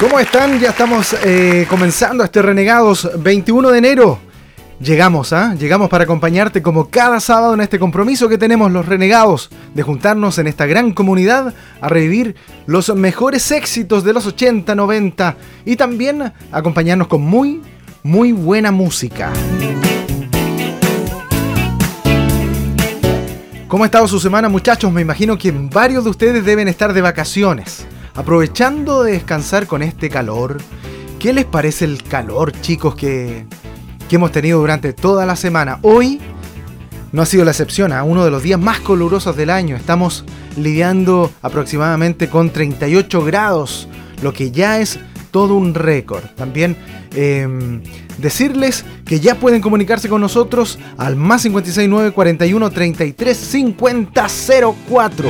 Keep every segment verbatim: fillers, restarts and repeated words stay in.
¿Cómo están? Ya estamos eh, comenzando este Renegados veintiuno de enero. Llegamos, ¿ah? ¿eh? Llegamos para acompañarte como cada sábado en este compromiso que tenemos los Renegados de juntarnos en esta gran comunidad a revivir los mejores éxitos de los ochenta, noventa y también acompañarnos con muy, muy buena música. ¿Cómo ha estado su semana, muchachos? Me imagino que varios de ustedes deben estar de vacaciones, aprovechando de descansar con este calor. ¿Qué les parece el calor, chicos, que, que hemos tenido durante toda la semana? Hoy no ha sido la excepción, a uno de los días más calurosos del año. Estamos lidiando aproximadamente con treinta y ocho grados, lo que ya es todo un récord. También eh, decirles que ya pueden comunicarse con nosotros al más cinco seis nueve, cuarenta y uno, treinta y tres, cincuenta, cero cuatro.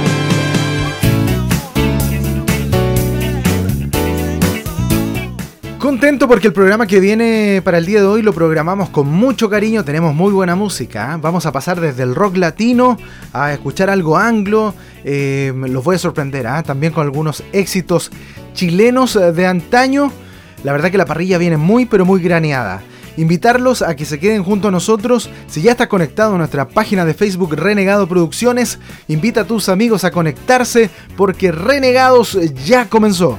Contento porque el programa que viene para el día de hoy lo programamos con mucho cariño, tenemos muy buena música, ¿eh? Vamos a pasar desde el rock latino a escuchar algo anglo, eh, los voy a sorprender, ¿eh? También con algunos éxitos chilenos de antaño. La verdad que la parrilla viene muy pero muy graneada. Invitarlos a que se queden junto a nosotros. Si ya estás conectado a nuestra página de Facebook Renegado Producciones, invita a tus amigos a conectarse porque Renegados ya comenzó.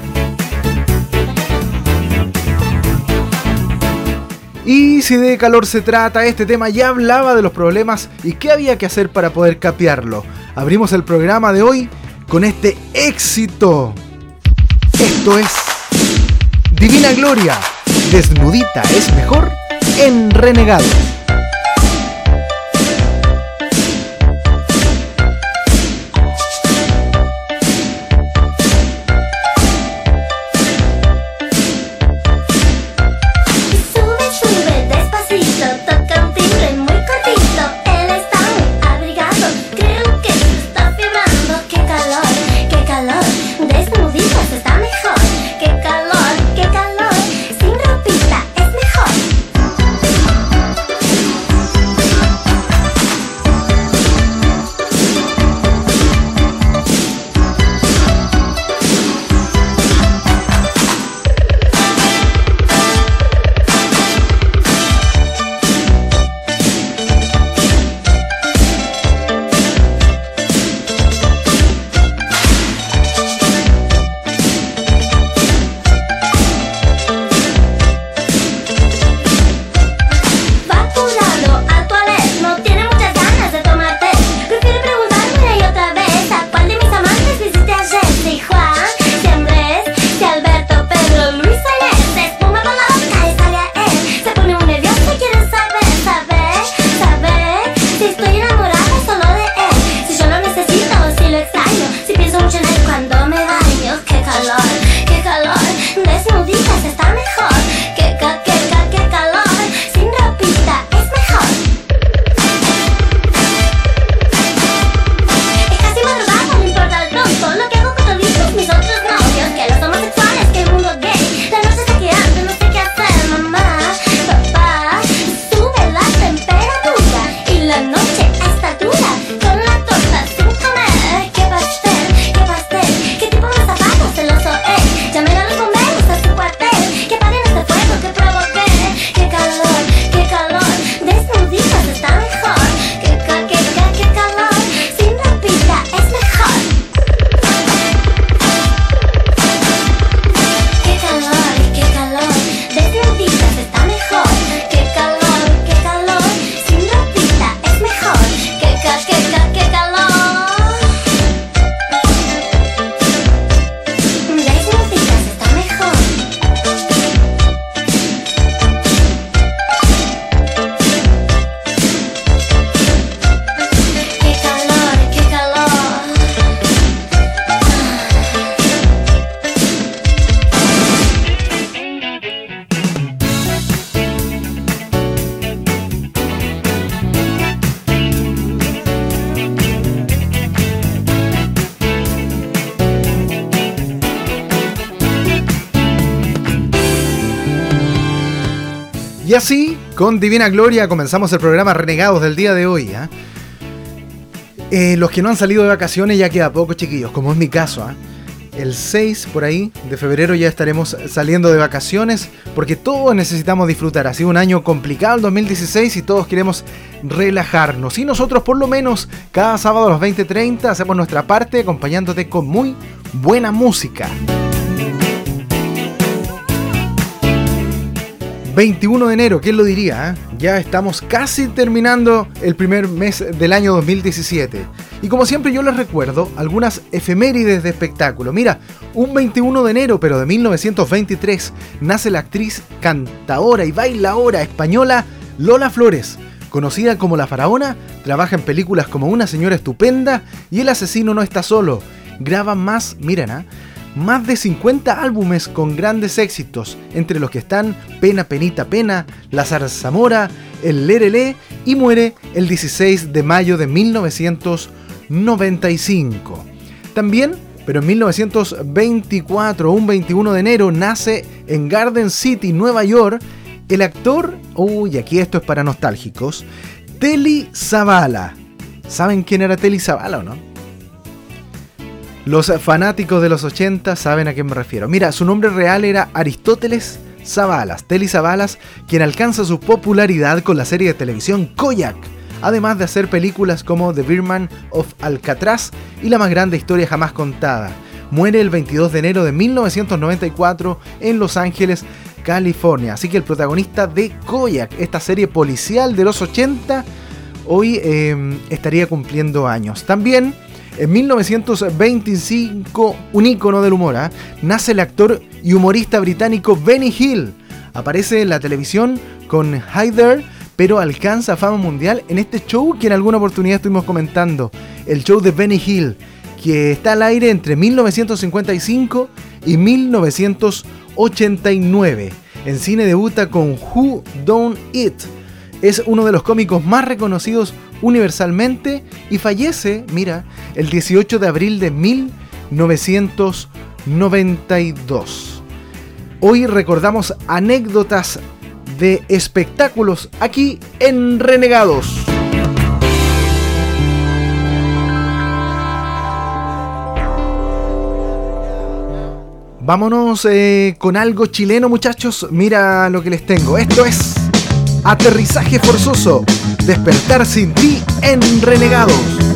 Y si de calor se trata, este tema ya hablaba de los problemas y qué había que hacer para poder capearlo. Abrimos el programa de hoy con este éxito. Esto es Divina Gloria, Desnudita es mejor en Renegado. Y así, con Divina Gloria, comenzamos el programa Renegados del día de hoy. ¿eh? Eh, los que no han salido de vacaciones ya queda poco, chiquillos, como es mi caso. ¿eh? el seis por ahí de febrero ya estaremos saliendo de vacaciones, porque todos necesitamos disfrutar. Ha sido un año complicado el dos mil dieciséis y todos queremos relajarnos. Y nosotros por lo menos cada sábado a las veinte treinta hacemos nuestra parte acompañándote con muy buena música. veintiuno de enero, ¿quién lo diría? ¿Eh? Ya estamos casi terminando el primer mes del año dos mil diecisiete. Y como siempre yo les recuerdo algunas efemérides de espectáculo. Mira, un veintiuno de enero, pero de mil novecientos veintitrés, nace la actriz, cantadora y bailaora española Lola Flores. Conocida como La Faraona, trabaja en películas como Una señora estupenda y El asesino no está solo. Graba más, miren, ¿eh? más de cincuenta álbumes con grandes éxitos, entre los que están Pena, Penita, Pena, La Zarzamora, El Lerelé, y muere el dieciséis de mayo de mil novecientos noventa y cinco. También, pero en mil novecientos veinticuatro, un veintiuno de enero, nace en Garden City, Nueva York, el actor, uy, aquí esto es para nostálgicos, Telly Savalas. ¿Saben quién era Telly Savalas o no? Los fanáticos de los ochenta saben a quién me refiero. Mira, su nombre real era Aristóteles Savalas, Telly Savalas, quien alcanza su popularidad con la serie de televisión Kojak, además de hacer películas como The Birdman of Alcatraz y La más grande historia jamás contada. Muere el veintidós de enero de mil novecientos noventa y cuatro en Los Ángeles, California. Así que el protagonista de Kojak, esta serie policial de los ochenta, hoy eh, estaría cumpliendo años. También en mil novecientos veinticinco, un ícono del humor, ¿eh? nace el actor y humorista británico Benny Hill. Aparece en la televisión con Hi There, pero alcanza fama mundial en este show que en alguna oportunidad estuvimos comentando, el show de Benny Hill, que está al aire entre mil novecientos cincuenta y cinco y mil novecientos ochenta y nueve. En cine debuta con Who Done It. Es uno de los cómicos más reconocidos universalmente y fallece, mira, el dieciocho de abril de mil novecientos noventa y dos. Hoy recordamos anécdotas de espectáculos aquí en Renegados. Vámonos eh, con algo chileno, muchachos. Mira lo que les tengo. Esto es Aterrizaje Forzoso, Despertar sin ti en Renegados.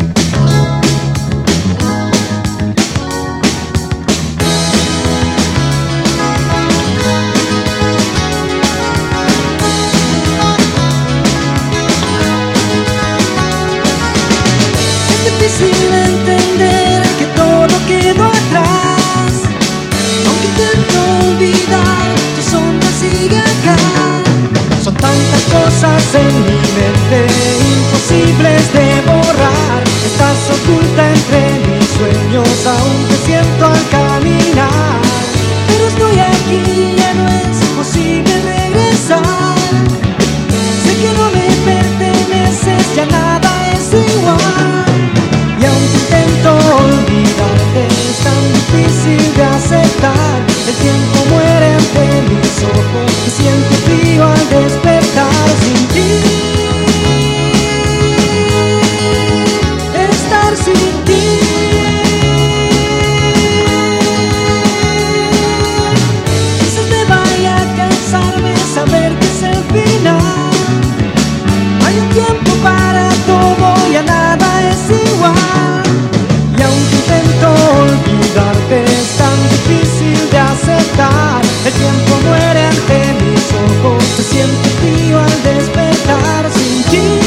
Es difícil entender que todo quedó atrás, aunque intento olvidar, tu sombra sigue acá. Son tantas cosas en mi mente, imposibles de borrar. Estás oculta entre mis sueños, aún te siento al caminar. Pero estoy aquí, ya no es posible regresar. Sé que no me perteneces, ya nada es igual. Y aunque intento olvidarte, es tan difícil de aceptar. El tiempo muere ante mis ojos y siento frío al despertar sin ti. Estar sin ti. Quizás te vaya a cansarme saber que es el final. Hay un tiempo para todo, ya nada es igual. Y aunque intento olvidarte, es tan difícil de aceptar. El tiempo muere ante mis ojos, se siente frío al despertar sin ti.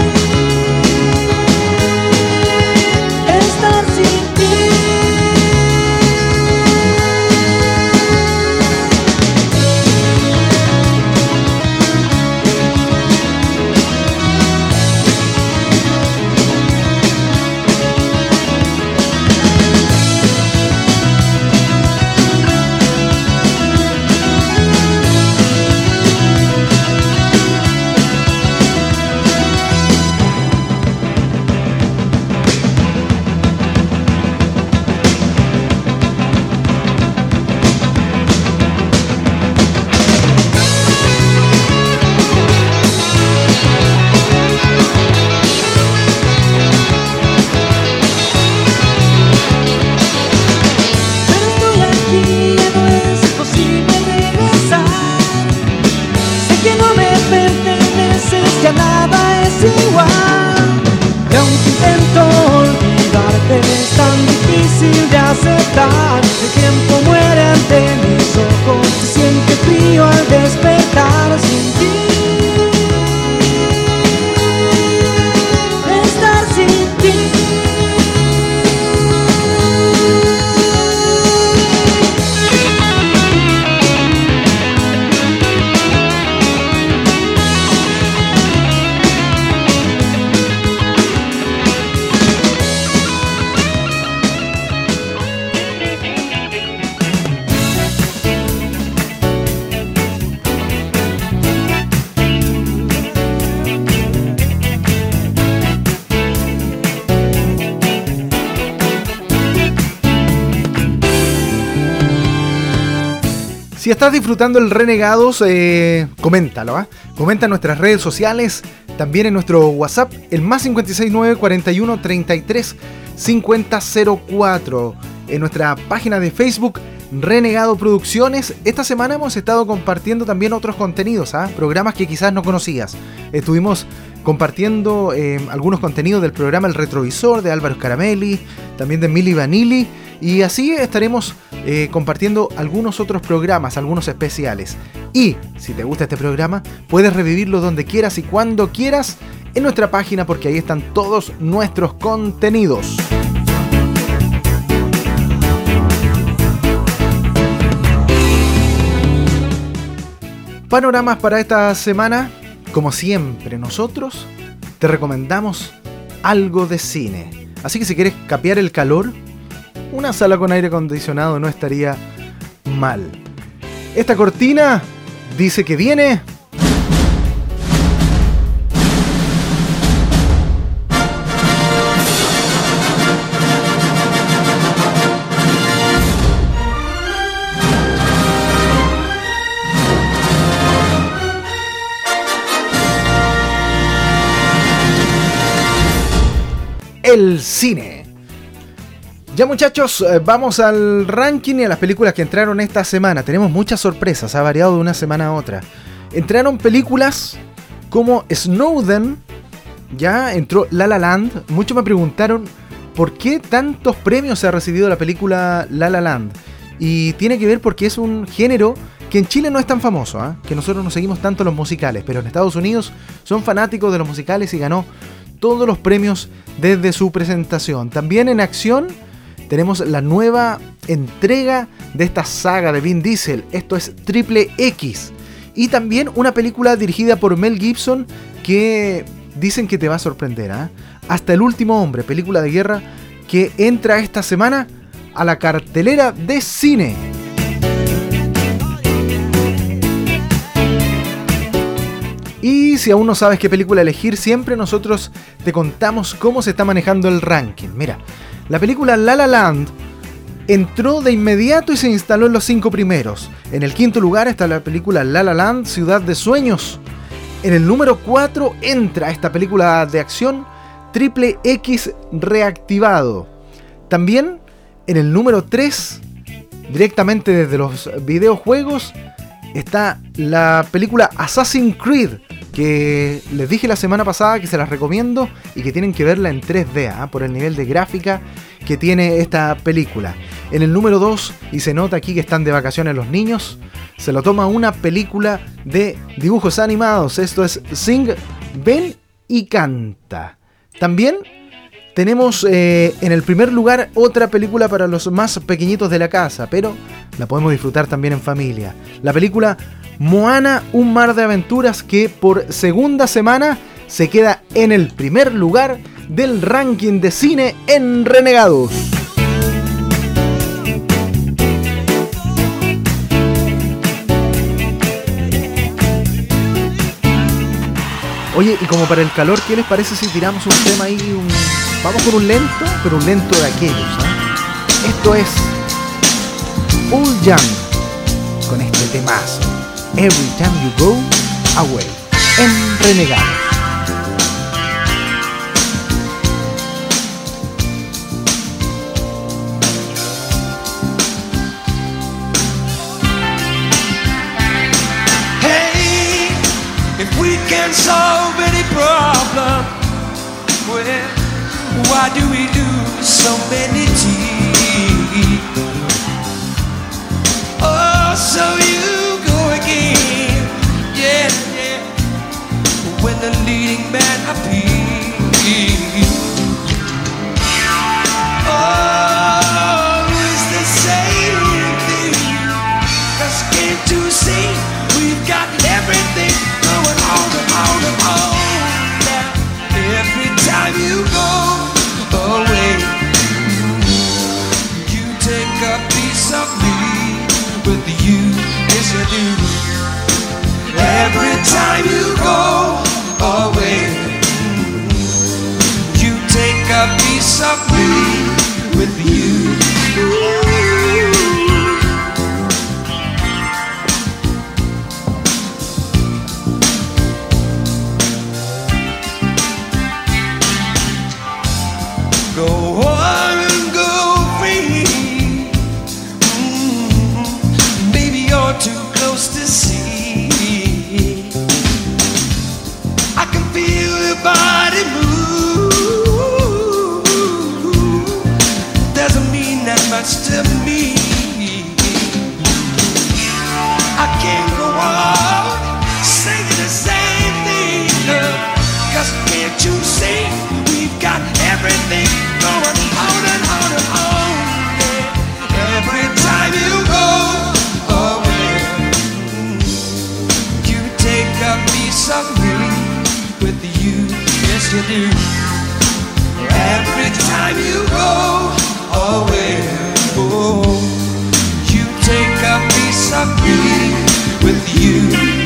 Estar sin ti. Si estás disfrutando el Renegados, eh, coméntalo, ¿eh? Comenta en nuestras redes sociales, también en nuestro WhatsApp, el más cinco seis nueve, cuarenta y uno, treinta y tres, cincuenta cero cuatro. En nuestra página de Facebook, Renegado Producciones. Esta semana hemos estado compartiendo también otros contenidos, ¿eh? Programas que quizás no conocías. Estuvimos compartiendo eh, algunos contenidos del programa El Retrovisor de Álvaro Scaramelli, también de Milli Vanilli, y así estaremos eh, compartiendo algunos otros programas, algunos especiales. Y si te gusta este programa, puedes revivirlo donde quieras y cuando quieras en nuestra página, porque ahí están todos nuestros contenidos. Panoramas para esta semana. Como siempre, nosotros te recomendamos algo de cine. Así que si quieres capear el calor, una sala con aire acondicionado no estaría mal. Esta cortina dice que viene... el cine. Ya, muchachos, vamos al ranking y a las películas que entraron esta semana. Tenemos muchas sorpresas, ha variado de una semana a otra. Entraron películas como Snowden, ya entró La La Land. Muchos me preguntaron por qué tantos premios ha recibido la película La La Land. Y tiene que ver porque es un género que en Chile no es tan famoso, ¿eh? Que nosotros no seguimos tanto los musicales, pero en Estados Unidos son fanáticos de los musicales y ganó todos los premios desde su presentación. También en acción tenemos la nueva entrega de esta saga de Vin Diesel. Esto es Triple X. Y también una película dirigida por Mel Gibson que dicen que te va a sorprender, ¿eh? Hasta el último hombre, película de guerra que entra esta semana a la cartelera de cine. Y si aún no sabes qué película elegir, siempre nosotros te contamos cómo se está manejando el ranking. Mira, la película La La Land entró de inmediato y se instaló en los cinco primeros. En el quinto lugar está la película La La Land, Ciudad de Sueños. En el número cuatro entra esta película de acción Triple X Reactivado. También en el número tres, directamente desde los videojuegos, está la película Assassin's Creed, que les dije la semana pasada que se las recomiendo y que tienen que verla en tres D, ¿eh? Por el nivel de gráfica que tiene esta película. En el número dos, y se nota aquí que están de vacaciones los niños, se lo toma una película de dibujos animados. Esto es Sing, Ven y Canta. También tenemos eh, en el primer lugar otra película para los más pequeñitos de la casa, pero la podemos disfrutar también en familia. La película Moana, un mar de aventuras, que por segunda semana se queda en el primer lugar del ranking de cine en Renegados. Oye, y como para el calor, ¿qué les parece si tiramos un tema ahí? Un... Vamos por un lento, pero un lento de aquellos, ¿eh? Esto es Paul Young con este temazo, Every Time You Go Away, en Renegados. Hey, if we can solve any problem, well, why do we do so many tears? Oh, so you go again, yeah, yeah, when the leading man appears. Oh, it's the same thing, just came to see we've got everything going on and on and on now. Every time you go away, you take a piece of me with you, yes you do. Every time you go away, you take a piece of me with you. yes you do. Every time you go away, oh, you take a piece of me with you.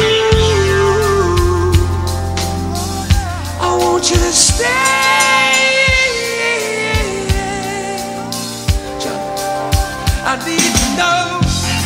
I want you to stay. I need to know.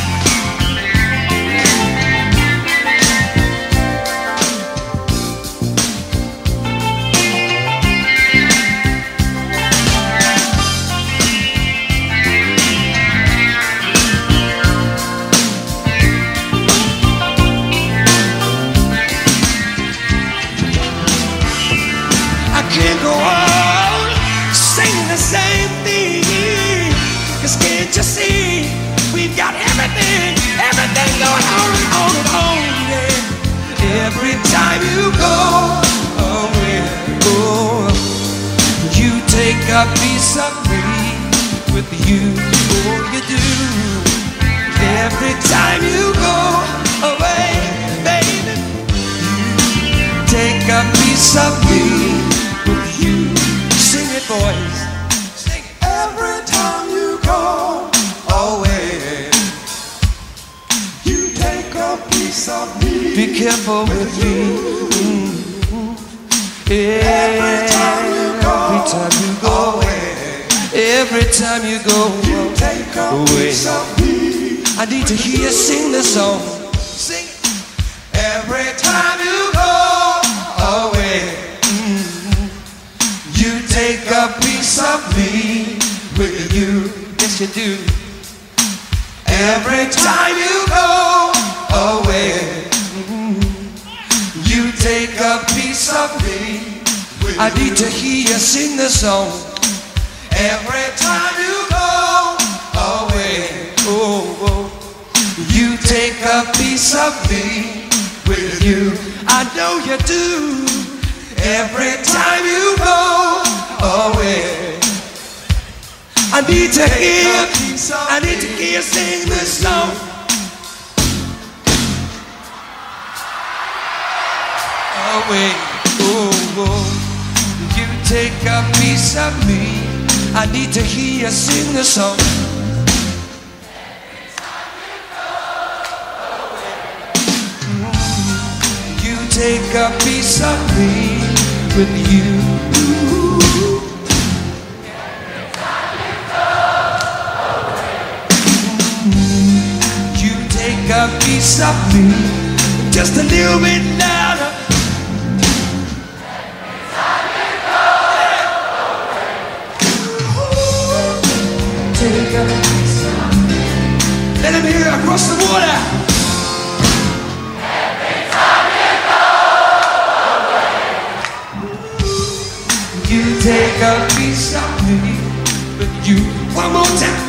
Can't go on singing the same thing, 'cause can't you see we've got everything, everything going on and on and on, yeah. Every time you go away, oh, you take a piece of me with you, oh you do. Every time you go away, baby, you take a piece of me with you. Sing it, boys. Sing it. Every time you go away, you take a piece of me. Be careful with me. Mm-hmm. Every time you go, every time you go away, every time you go you take a away. Piece of me. I need to hear you sing the song. Sing it. Every time you go away, you take a piece of me with you. Yes, you do. Every time you go away, you take a piece of me with I need you. To hear you sing the song. Every time you go away, oh, oh, you take a piece of me with you. I know you do. Every time you go away, I need to hear, I need to hear you sing this song. Away, oh, oh, you take a piece of me. I need to hear you sing the song. Every time you go away, you take a piece of me with you. Every time you go away, you take a piece of me, just a little bit louder. Every time you go away, take a piece of me. Let him hear across the water. You take a piece of me with you. One more time.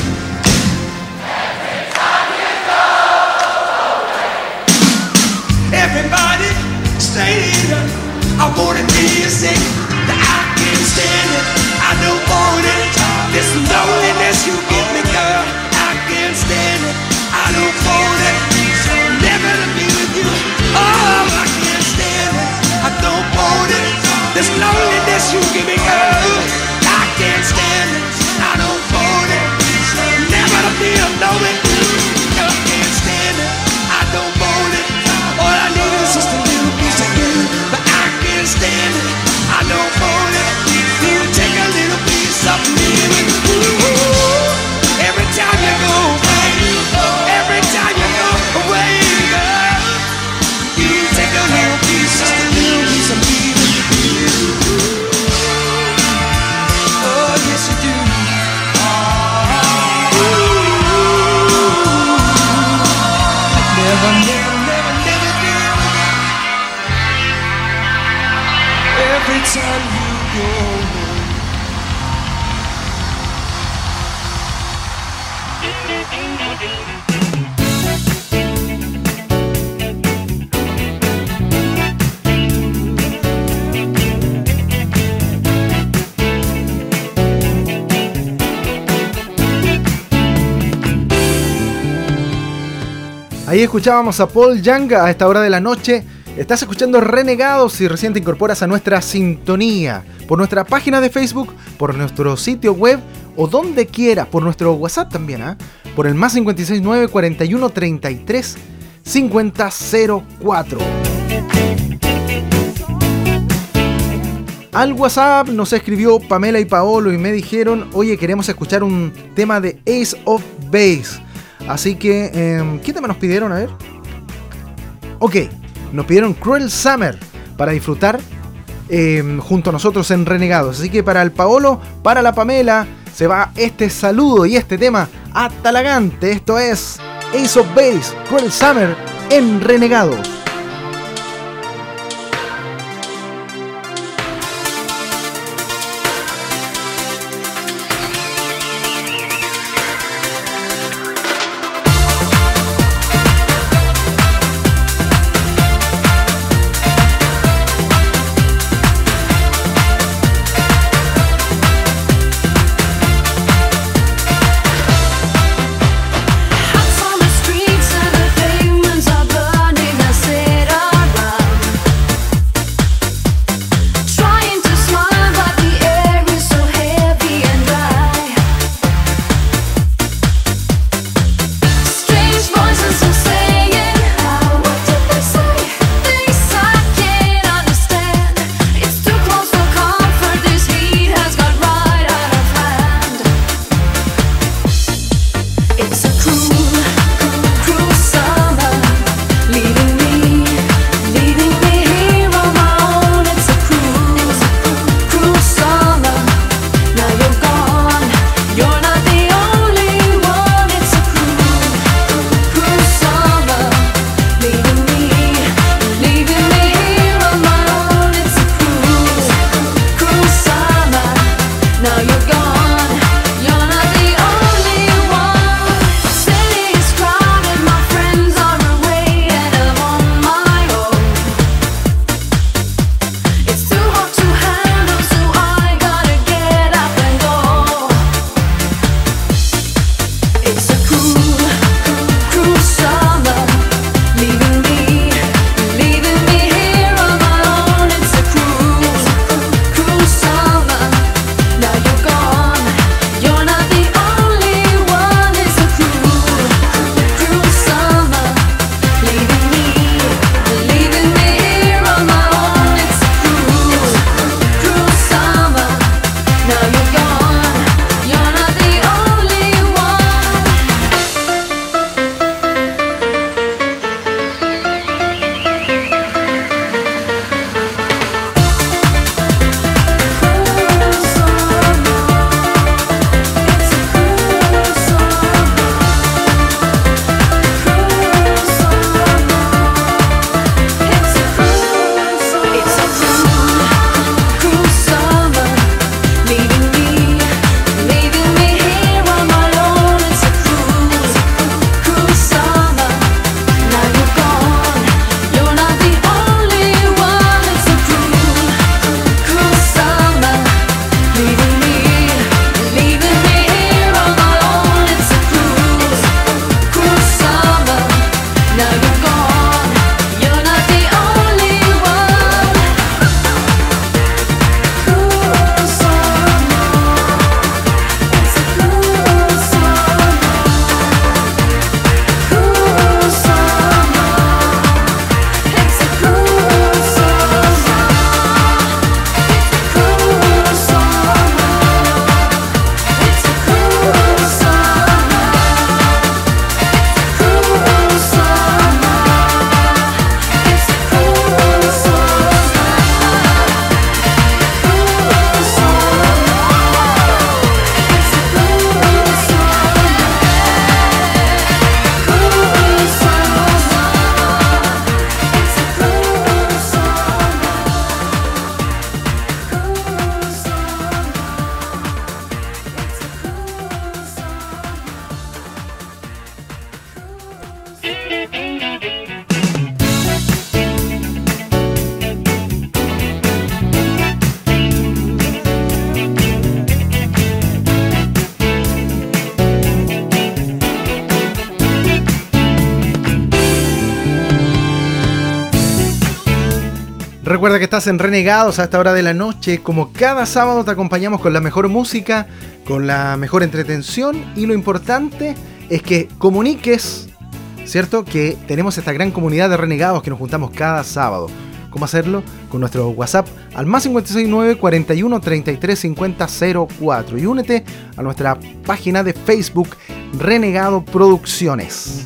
Every time you go away. Everybody stay here. I wanna hear you sing that I can't stand it. I don't want it. This loneliness you give me, girl, I can't stand it. I don't want it. Never to be with you. Oh, I can't stand it. I don't want it. This loneliness you give me, girl, I can't stand it. I don't want it. Never to be alone with you. I can't stand it. I don't want it. All I need is just a little piece of you, but I can't stand it. I don't want it. You take a little piece of me with you. Every time you go away, every time you go away, girl, you take a little piece, just a little piece of me with you. Oh, yes you do. Never, never, never, never do. Every time you go away. Ahí escuchábamos a Paul Young a esta hora de la noche Estás escuchando Renegados si recién te incorporas a nuestra sintonía. Por nuestra página de Facebook, por nuestro sitio web o donde quieras, por nuestro WhatsApp también, ¿eh? Por el más cinco seis nueve, cuarenta y uno, treinta y tres, cincuenta, cero cuatro. Al WhatsApp nos escribió Pamela y Paolo y me dijeron, oye, queremos escuchar un tema de Ace of Base. Así que, eh, ¿qué tema nos pidieron? A ver. Ok, nos pidieron Cruel Summer para disfrutar eh, junto a nosotros en Renegados. Así que para el Paolo, para la Pamela, se va este saludo y este tema a Talagante. Esto es Ace of Base, Cruel Summer en Renegados. Streets and the pavements are burning. I say Recuerda que estás en Renegados a esta hora de la noche. Como cada sábado te acompañamos con la mejor música, con la mejor entretención, y lo importante es que comuniques, ¿cierto? Que tenemos esta gran comunidad de Renegados que nos juntamos cada sábado. ¿Cómo hacerlo? Con nuestro WhatsApp al más cinco seis nueve, cuarenta y uno, treinta y tres, cincuenta, cero cuatro, y únete a nuestra página de Facebook Renegado Producciones.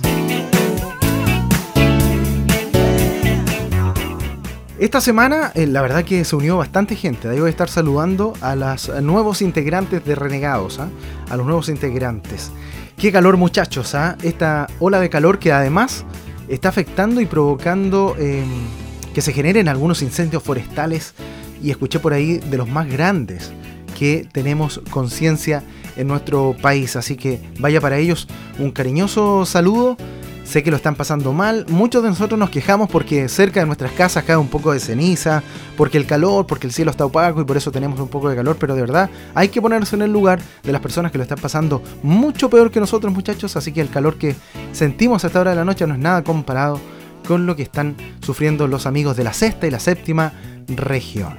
Esta semana, eh, la verdad que se unió bastante gente. Ahí voy a estar saludando a los nuevos integrantes de Renegados, ¿eh? A los nuevos integrantes. Qué calor, muchachos, ¿eh? Esta ola de calor que además está afectando y provocando eh, que se generen algunos incendios forestales. Y escuché por ahí de los más grandes que tenemos conciencia en nuestro país. Así que vaya para ellos un cariñoso saludo. Sé que lo están pasando mal. Muchos de nosotros nos quejamos porque cerca de nuestras casas cae un poco de ceniza, porque el calor, porque el cielo está opaco y por eso tenemos un poco de calor. Pero de verdad hay que ponerse en el lugar de las personas que lo están pasando mucho peor que nosotros, muchachos. Así que el calor que sentimos a esta hora de la noche no es nada comparado con lo que están sufriendo los amigos de la sexta y la séptima región.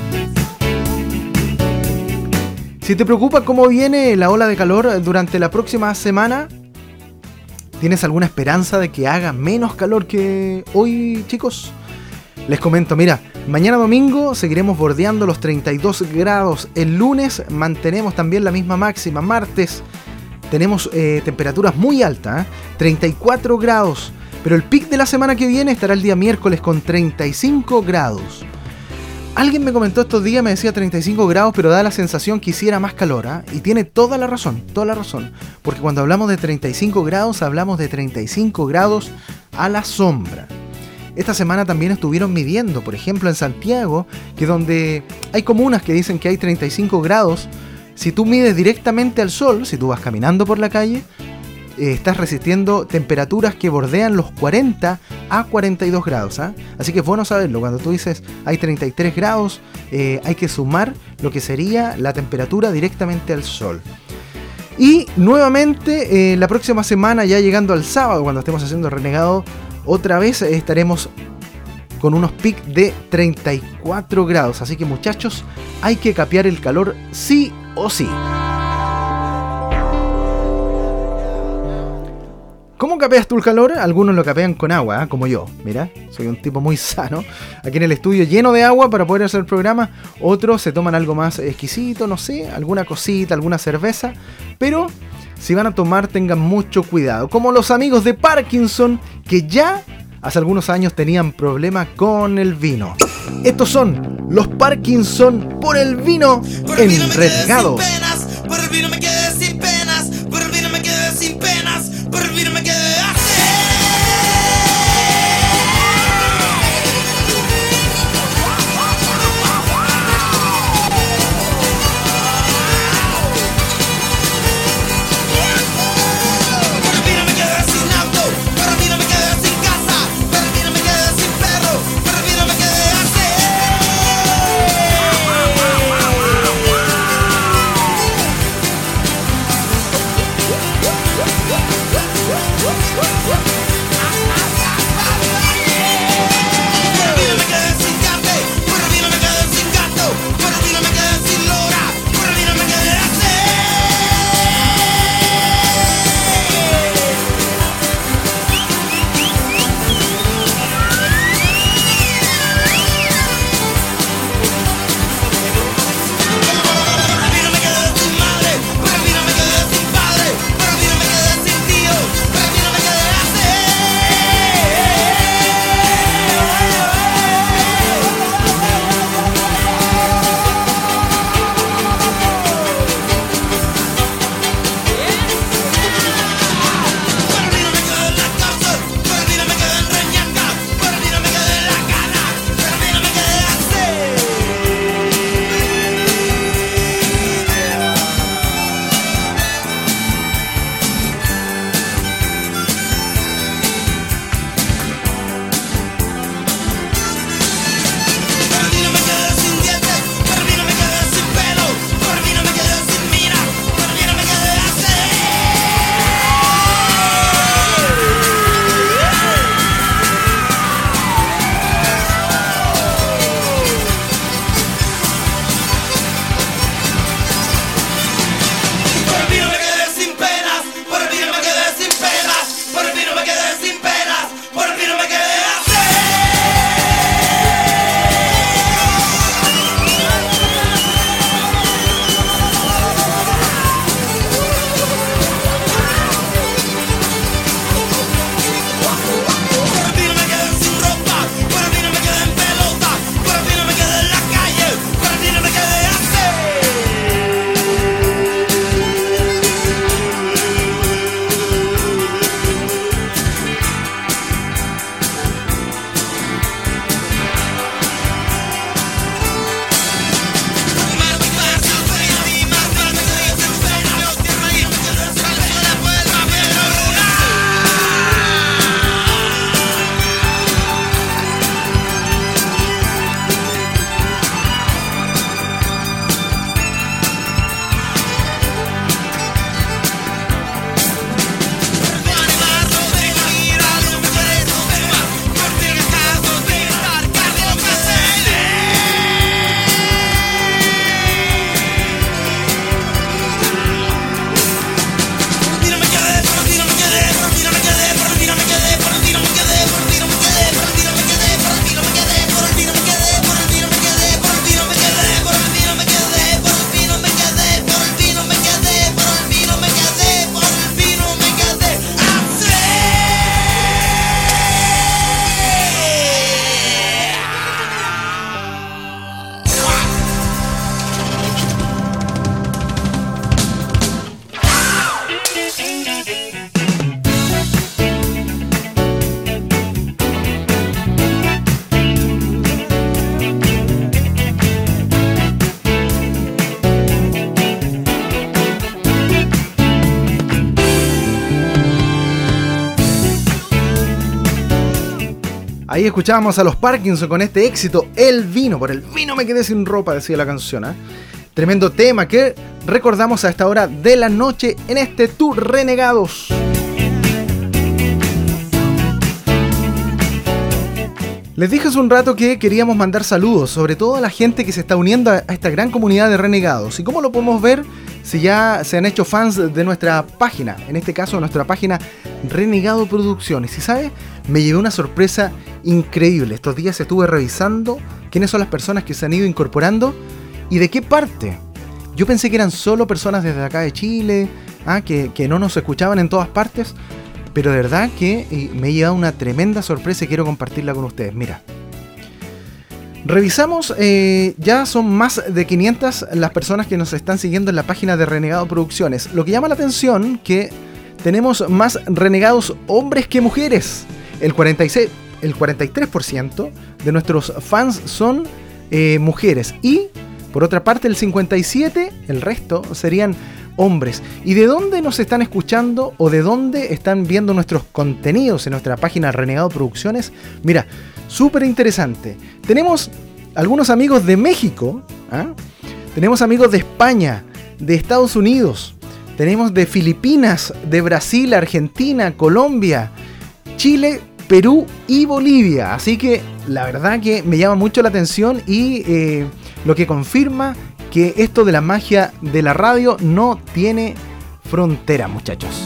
Si te preocupa cómo viene la ola de calor durante la próxima semana, ¿tienes alguna esperanza de que haga menos calor que hoy, chicos? Les comento, mira, mañana domingo seguiremos bordeando los treinta y dos grados. El lunes mantenemos también la misma máxima. Martes tenemos eh, temperaturas muy altas, ¿eh? treinta y cuatro grados. Pero el pic de la semana que viene estará el día miércoles con treinta y cinco grados. Alguien me comentó estos días, me decía treinta y cinco grados, pero da la sensación que hiciera más calor, ¿eh? Y tiene toda la razón, toda la razón. Porque cuando hablamos de treinta y cinco grados, hablamos de treinta y cinco grados a la sombra. Esta semana también estuvieron midiendo, por ejemplo en Santiago, que donde hay comunas que dicen que hay treinta y cinco grados, si tú mides directamente al sol, si tú vas caminando por la calle, eh, estás resistiendo temperaturas que bordean los cuarenta a cuarenta y dos grados, ¿eh? Así que es bueno saberlo. Cuando tú dices hay treinta y tres grados, eh, hay que sumar lo que sería la temperatura directamente al sol. Y nuevamente eh, la próxima semana, ya llegando al sábado, cuando estemos haciendo Renegado, otra vez eh, estaremos con unos picos de treinta y cuatro grados. Así que, muchachos, hay que capear el calor sí o sí. ¿Cómo capeas tú el calor? Algunos lo capean con agua, ¿eh? Como yo. Mira, soy un tipo muy sano. Aquí en el estudio lleno de agua para poder hacer el programa. Otros se toman algo más exquisito, no sé, alguna cosita, alguna cerveza. Pero si van a tomar, tengan mucho cuidado. Como los amigos de Parkinson, que ya hace algunos años tenían problemas con el vino. Estos son los Parkinson por el vino en Renegados. Por el vino me quedé sin penas, por el vino me quedé sin penas, por el vino me quedé así. Por el vino me quedé sin auto, por el vino me quedé sin casa, por el vino me quedé sin perro, por el vino me quedé así. Ahí escuchábamos a los Parkinson con este éxito, El Vino. Por el vino me quedé sin ropa, decía la canción, ¿eh? Tremendo tema que recordamos a esta hora de la noche en este Tour Renegados. Les dije hace un rato que queríamos mandar saludos, sobre todo a la gente que se está uniendo a esta gran comunidad de renegados. ¿Y cómo lo podemos ver? Si ya se han hecho fans de nuestra página, en este caso nuestra página Renegado Producciones. Y ¿sabes? Me llevé una sorpresa increíble. Estos días estuve revisando quiénes son las personas que se han ido incorporando y de qué parte. Yo pensé que eran solo personas desde acá de Chile, ¿ah? que, que no nos escuchaban en todas partes. Pero de verdad que me he llevado una tremenda sorpresa y quiero compartirla con ustedes. Mira, revisamos, eh, ya son más de quinientas las personas que nos están siguiendo en la página de Renegado Producciones. Lo que llama la atención que tenemos más renegados hombres que mujeres. El cuarenta y seis, el cuarenta y tres por ciento de nuestros fans son eh, mujeres. Y por otra parte el cincuenta y siete por ciento, el resto serían hombres. ¿Y de dónde nos están escuchando o de dónde están viendo nuestros contenidos en nuestra página Renegado Producciones? Mira, súper interesante. Tenemos algunos amigos de México, ¿ah? Tenemos amigos de España, de Estados Unidos, tenemos de Filipinas, de Brasil, Argentina, Colombia, Chile, Perú y Bolivia. Así que la verdad que me llama mucho la atención y eh, lo que confirma que esto de la magia de la radio no tiene frontera, muchachos.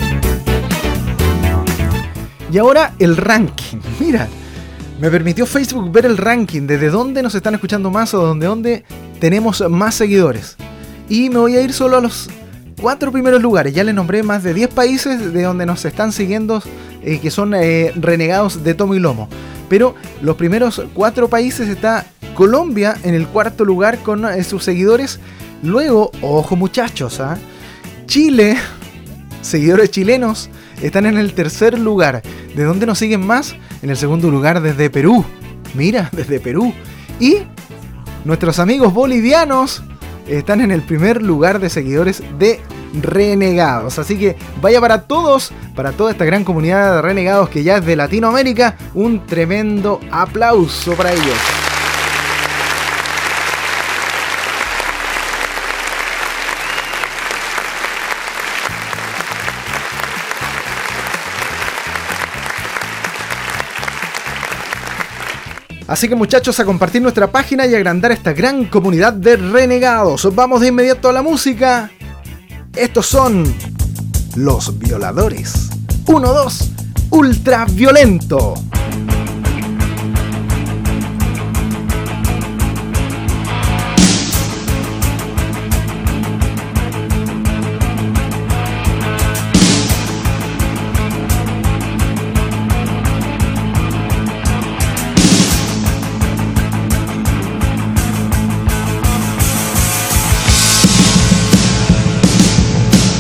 Y ahora el ranking. Mira, me permitió Facebook ver el ranking, desde dónde nos están escuchando más o desde dónde tenemos más seguidores. Y me voy a ir solo a los cuatro primeros lugares. Ya les nombré más de diez países de donde nos están siguiendo, eh, que son eh, renegados de tomo y lomo. Pero los primeros cuatro países está Colombia en el cuarto lugar con eh, sus seguidores. Luego, ojo muchachos, ¿eh? Chile, seguidores chilenos, están en el tercer lugar. ¿De dónde nos siguen más? En el segundo lugar desde Perú. Mira, desde Perú. Y nuestros amigos bolivianos están en el primer lugar de seguidores de Renegados. Así que vaya para todos, para toda esta gran comunidad de renegados que ya es de Latinoamérica, un tremendo aplauso para ellos. Así que muchachos, a compartir nuestra página y agrandar esta gran comunidad de renegados. Vamos de inmediato a la música. Estos son Los Violadores. uno dos, Ultraviolento.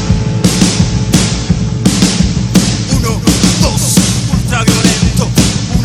Uno, dos, ultraviolento.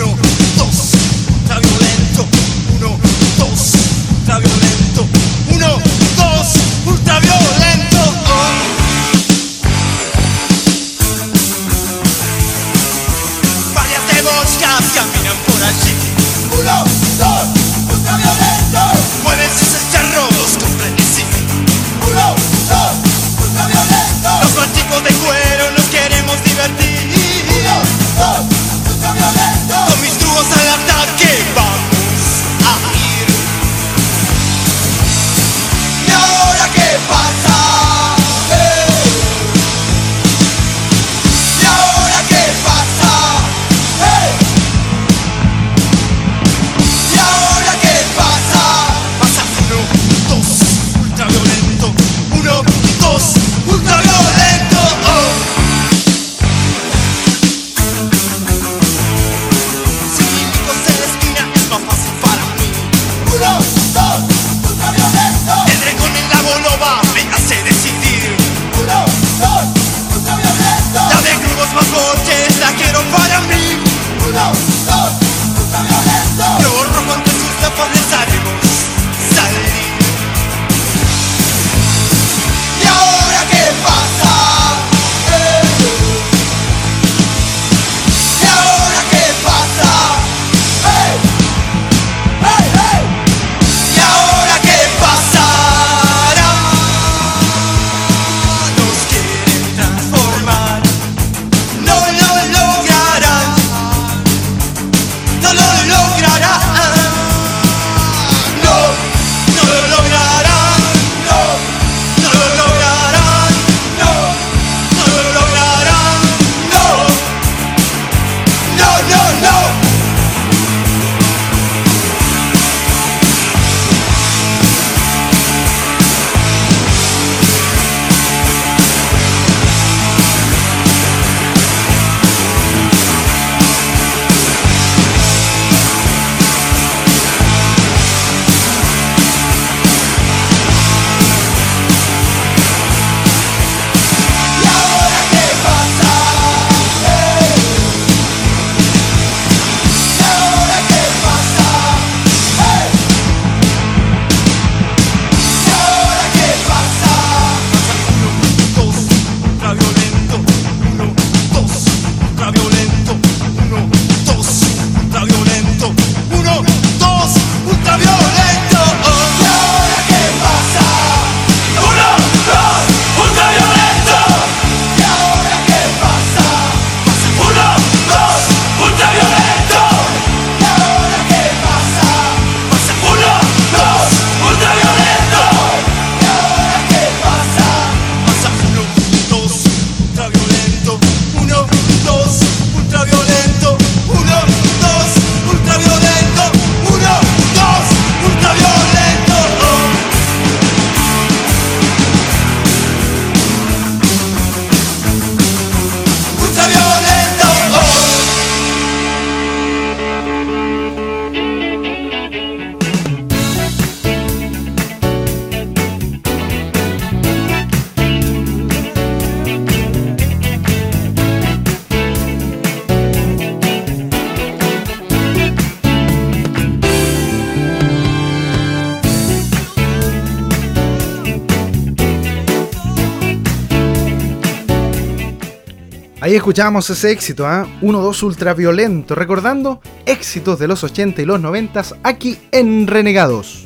Ahí escuchamos ese éxito, ¿eh? uno dos Ultraviolento, recordando éxitos de los ochenta y los noventa aquí en Renegados.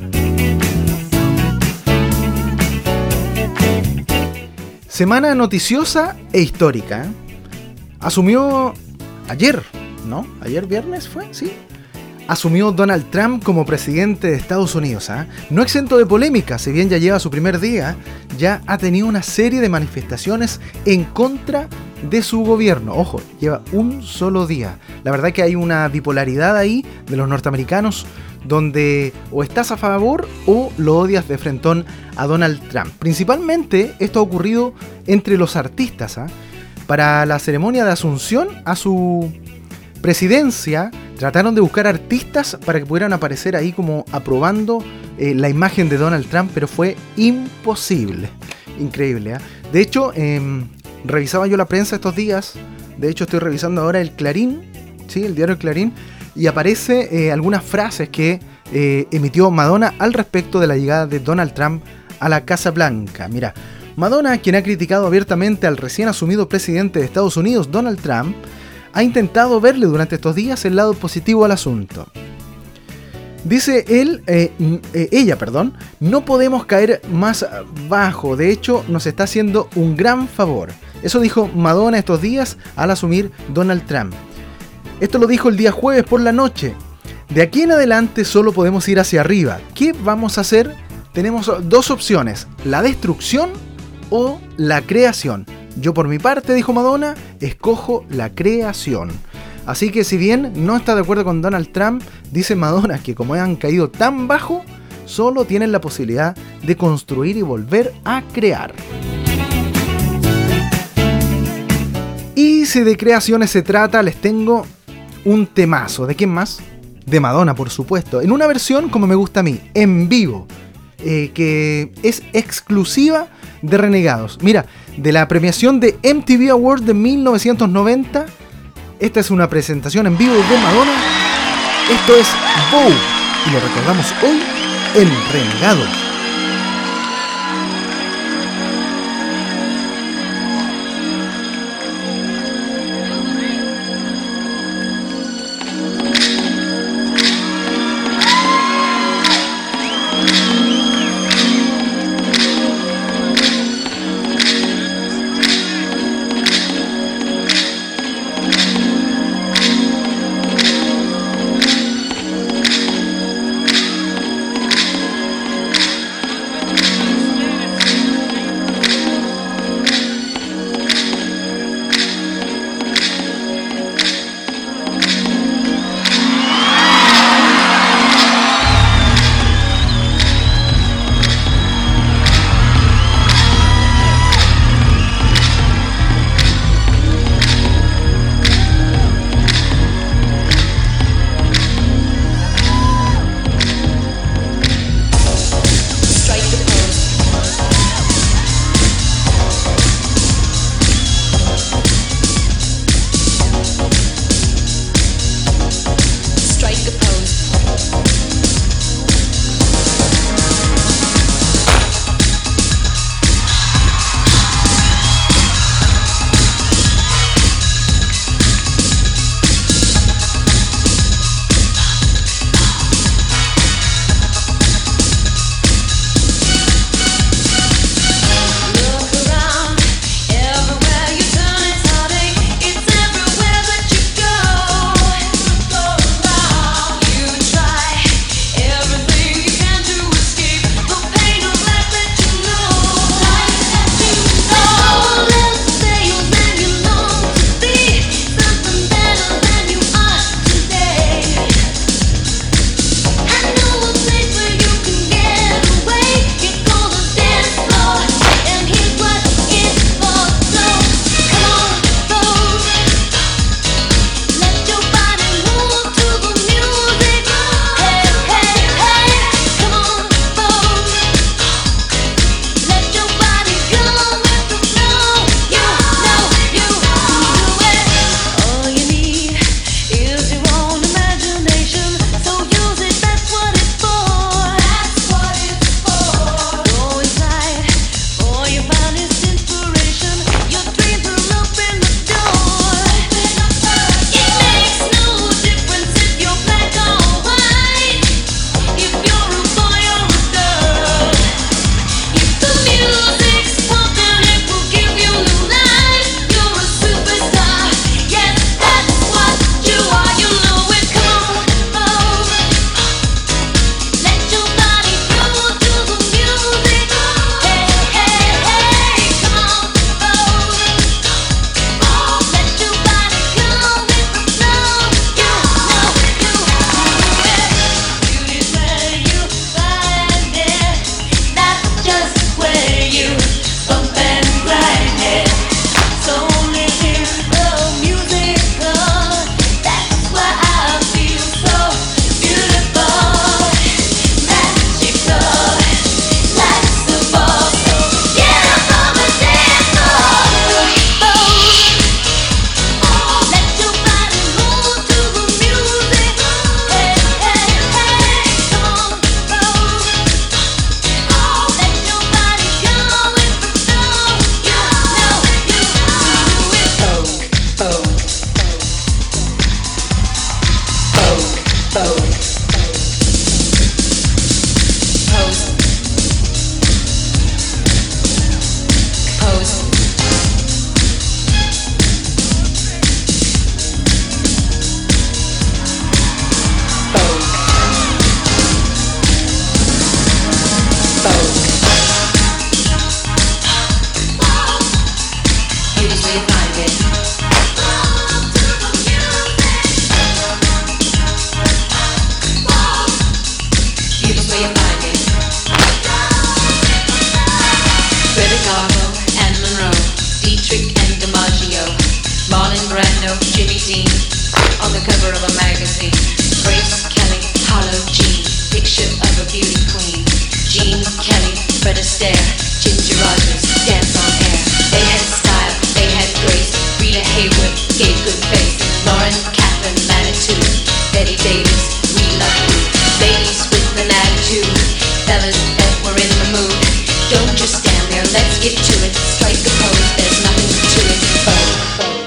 Semana noticiosa e histórica. ¿eh? Asumió ayer, ¿no? Ayer viernes fue, sí. Asumió Donald Trump como presidente de Estados Unidos. ¿eh? No exento de polémica, si bien ya lleva su primer día, ya ha tenido una serie de manifestaciones en contra de su gobierno. Ojo, lleva un solo día. La verdad que hay una bipolaridad ahí de los norteamericanos, donde o estás a favor o lo odias de frentón a Donald Trump. Principalmente esto ha ocurrido entre los artistas. ¿eh? Para la ceremonia de asunción a su presidencia, trataron de buscar artistas para que pudieran aparecer ahí como aprobando eh, la imagen de Donald Trump, pero fue imposible. Increíble, ¿eh? De hecho, eh, revisaba yo la prensa estos días. De hecho, estoy revisando ahora el Clarín, ¿sí? El diario Clarín, y aparece eh, algunas frases que eh, emitió Madonna al respecto de la llegada de Donald Trump a la Casa Blanca. Mira, Madonna, quien ha criticado abiertamente al recién asumido presidente de Estados Unidos, Donald Trump, ha intentado verle durante estos días el lado positivo al asunto. Dice él, eh, eh, ella, perdón, no podemos caer más bajo, de hecho nos está haciendo un gran favor. Eso dijo Madonna estos días al asumir Donald Trump. Esto lo dijo el día jueves por la noche. De aquí en adelante solo podemos ir hacia arriba. ¿Qué vamos a hacer? Tenemos dos opciones, la destrucción o la creación. Yo por mi parte, dijo Madonna, escojo la creación. Así que si bien no está de acuerdo con Donald Trump, dice Madonna que como han caído tan bajo, solo tienen la posibilidad de construir y volver a crear. Y si de creaciones se trata, les tengo un temazo. ¿De quién más? De Madonna, por supuesto. En una versión como me gusta a mí, en vivo, eh, que es exclusiva de Renegados. Mira, de la premiación de M T V Awards de mil novecientos noventa. Esta es una presentación en vivo de Madonna. Esto es Vogue y lo recordamos hoy en Renegados. Greta Garbo and Monroe, Dietrich and DiMaggio, Marlon Brando, Jimmy Dean, on the cover of a magazine. Grace Kelly, Harlow Jean, picture of a beauty queen. Jean Kelly, Fred Astaire, Ginger Rogers, dance on air. They had style, they had grace. Rita Hayworth gave good face. Lauren Catherine Manitou, Betty Davis, we love you. Ladies with an attitude, fellas that were in the mood. Don't just stand there, let's get to it. Strike a pose, there's nothing to it. Oh, oh.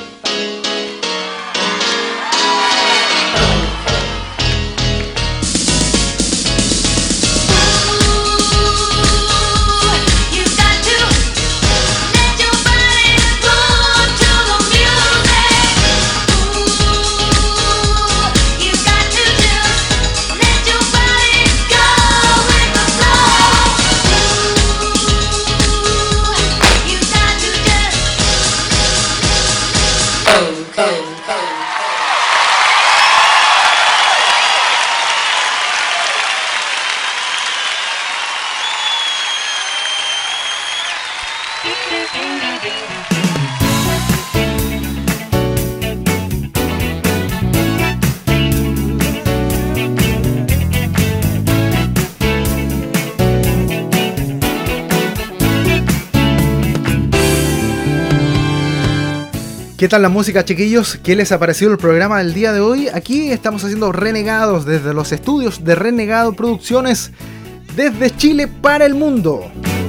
¿Qué tal la música, chiquillos? ¿Qué les ha parecido el programa del día de hoy? Aquí estamos haciendo Renegados desde los estudios de Renegado Producciones, desde Chile para el mundo.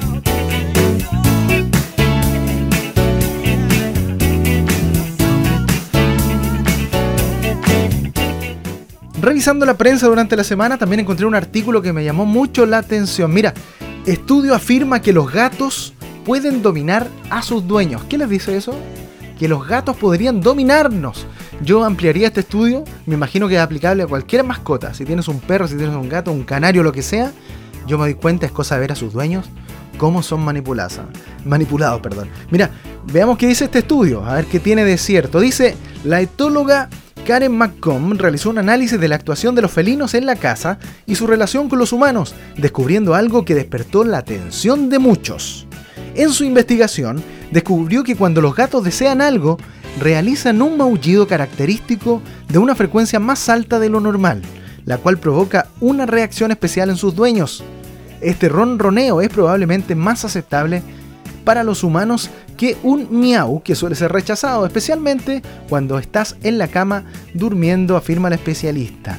Revisando la prensa durante la semana, también encontré un artículo que me llamó mucho la atención. Mira, estudio afirma que los gatos pueden dominar a sus dueños. ¿Qué les dice eso? Que los gatos podrían dominarnos. Yo ampliaría este estudio, me imagino que es aplicable a cualquier mascota. Si tienes un perro, si tienes un gato, un canario, lo que sea, yo me doy cuenta, es cosa de ver a sus dueños cómo son manipulados. Manipulados, perdón. Mira, veamos qué dice este estudio, a ver qué tiene de cierto. Dice, la etóloga Karen McComb realizó un análisis de la actuación de los felinos en la casa y su relación con los humanos, descubriendo algo que despertó la atención de muchos. En su investigación, descubrió que cuando los gatos desean algo, realizan un maullido característico de una frecuencia más alta de lo normal, la cual provoca una reacción especial en sus dueños. Este ronroneo es probablemente más aceptable para los humanos que un miau, que suele ser rechazado, especialmente cuando estás en la cama durmiendo, afirma la especialista.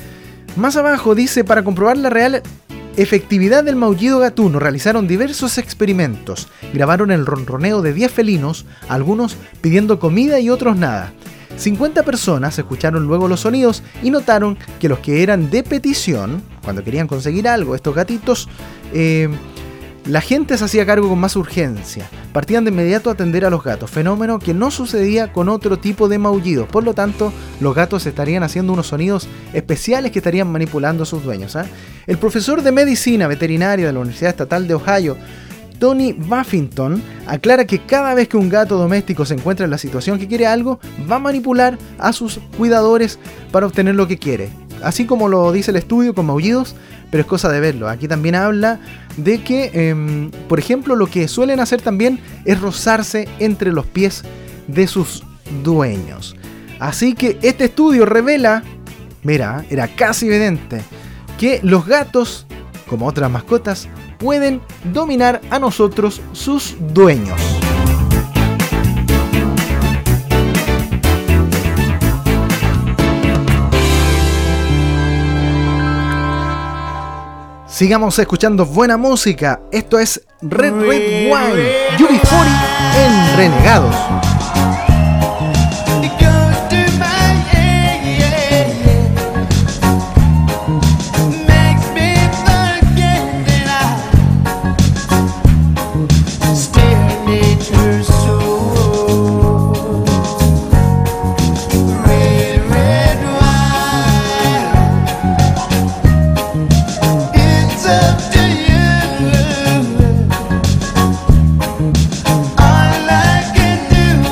Más abajo dice, para comprobar la real efectividad del maullido gatuno, realizaron diversos experimentos. Grabaron el ronroneo de diez felinos, algunos pidiendo comida y otros nada. cincuenta personas escucharon luego los sonidos y notaron que los que eran de petición, cuando querían conseguir algo, estos gatitos, eh, la gente se hacía cargo con más urgencia. Partían de inmediato a atender a los gatos, fenómeno que no sucedía con otro tipo de maullidos. Por lo tanto, los gatos estarían haciendo unos sonidos especiales que estarían manipulando a sus dueños, ¿eh? El profesor de medicina veterinaria de la Universidad Estatal de Ohio, Tony Buffington, aclara que cada vez que un gato doméstico se encuentra en la situación que quiere algo, va a manipular a sus cuidadores para obtener lo que quiere. Así como lo dice el estudio con maullidos, pero es cosa de verlo. Aquí también habla de que, eh, por ejemplo, lo que suelen hacer también es rozarse entre los pies de sus dueños. Así que este estudio revela, mira, era casi evidente, que los gatos, como otras mascotas, pueden dominar a nosotros, sus dueños. Sigamos escuchando buena música. Esto es Red Red Wine, U B cuarenta en Renegados. All I can do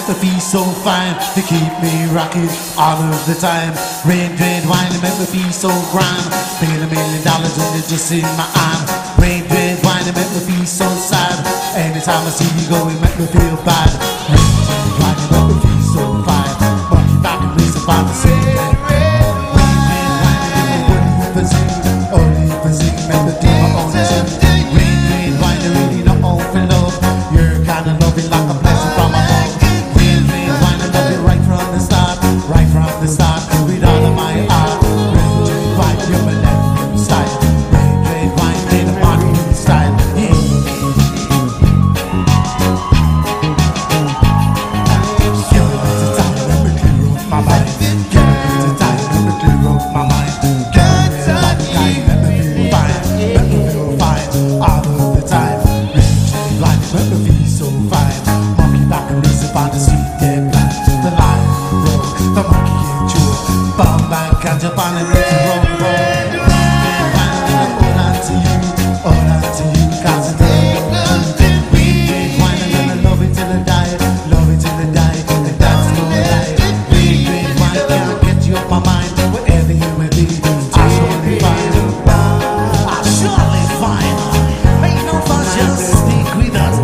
make me feel so fine. They keep me rocking all of the time. Red, red wine, they make me feel so grand. Paying a million dollars when it's just in my arm. Red, red wine, they make me feel so sad. Anytime I see you go, it make me feel bad. Red, red wine, they make me feel so fine. Monkey back and listen by the same. Red, red wine, they wouldn't even sing. Only even sing, make me do my own thing. Red, red wine, they really not all for love. You're kinda loving like a blessing from above. Red, red wine, I love it right from the start. Right from the start, with all of my heart. Red, red wine, you're my left style. Red, red wine, in a modern style. Yeah. Give me the time, let me clear up my mind. Give me the time, let me clear up my mind. Give me the time, let me feel fine. Let me feel fine all of the time. Red, red wine, let me feel so fine. Monkey back and listen by the sweet dead plant. The lion roll, the monkey can chew. Bomb back, catch up on it, make it roll, roll. Red, red wine, let me hold on to you. Hold on to you, cause it's red, red wine, and then I love it till I die. Love it till I die, and that's no lie. Red, red wine, can't get you off my mind. Wherever you may be, I surely find. I surely find. Make no fuss, just stick with us.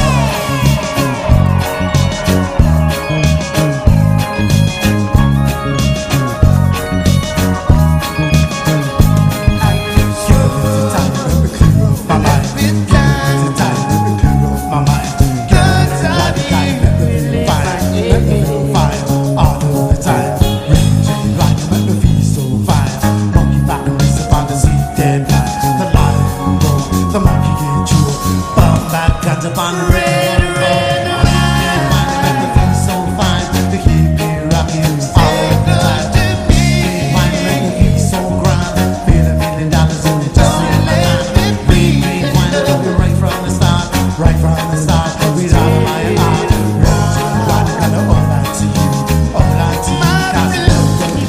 On the red, red, red wine, make me feel so fine. They keep me rocking all of the time. Red wine, make me feel so grand. Feel a million dollars on it just in my hand. Red, red wine, I love you right from the start. Right from the start, with all of my heart. Red wine, I gotta hold on to you. Hold on to you, cause I love you.